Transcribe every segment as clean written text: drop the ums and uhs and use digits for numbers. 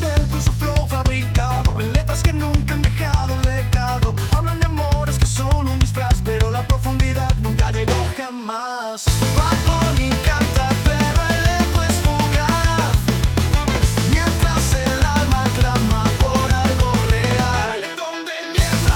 Del con su flow fabricado, en letras que nunca han dejado legado. Hablan de amores que son un disfraz, pero la profundidad nunca llegó jamás. Bad Bunny canta, pero el eco es fugaz, mientras el alma clama por algo real. Reggaetón de mierda,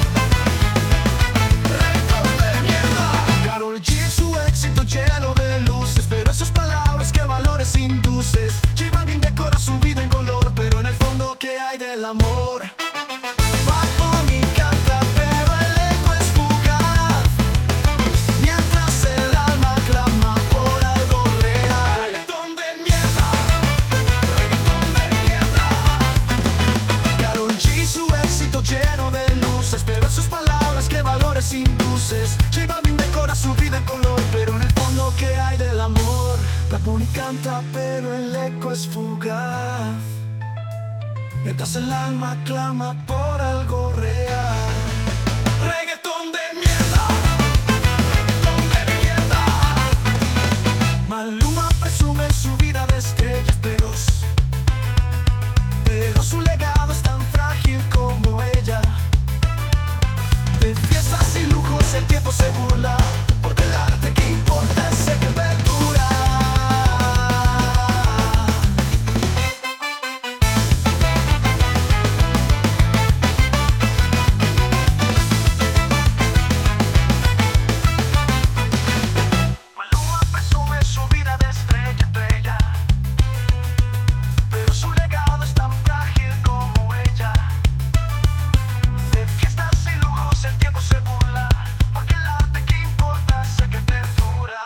reggaetón de mierda. Karol G, su éxito lleno de luces, pero esas palabras que valores induces. J Balvin decora su vida en color, pero en el fondo ¿qué hay del amor? Bad Bunny canta, pero el eco es fugaz, mientras el alma clama por algo real. Reggaetón de mierda, reggaetón de mierda. Karol G, su éxito lleno de luces, pero en sus palabras ¿qué valores induces? J Balvin decora su vida en color, pero en el fondo ¿qué hay del amor? Bad Bunny canta, pero el eco es fugaz, mientras el alma clama por algo real. Reggaetón de mierda, reggaetón de mierda. Maluma presume su vida de estrella, pero su legado es tan frágil como ella. De fiestas y lujos el tiempo se burla, porque el arte que importa es el que perdura. Maluma presume su vida de estrella, pero su legado es tan frágil como ella. De fiestas y lujos el tiempo se burla, porque el arte que importa es el que perdura.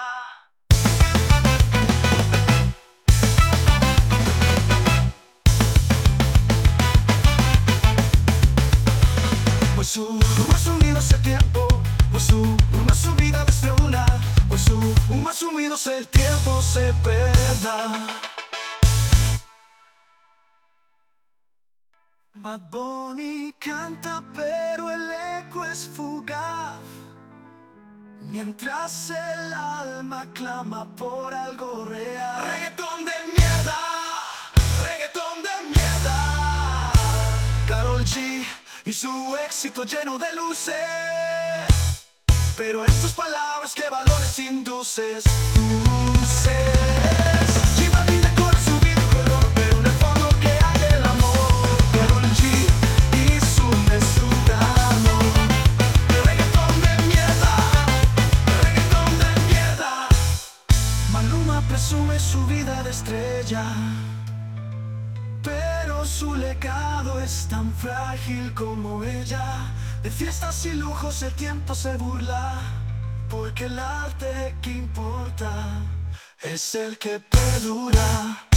Pues su más unido es el tiempo, pues su más subida desde una, pues su más unido es el tiempo se perda. Bad Bunny canta, pero el eco es fugaz, mientras el alma clama por algo real. Reggaetón de mierda, reggaetón de mierda. Karol G y su éxito lleno de luces, pero en sus palabras ¿qué valores induces? J Balvin decora su vida en color, pero en el fondo ¿qué hay del amor? Karol G y su mesurado. Reggaetón de mierda, reggaetón de mierda. Maluma presume su vida de estrella, pero su legado es tan frágil como ella. De fiestas y lujos el tiempo se burla, porque el arte que importa es el que perdura.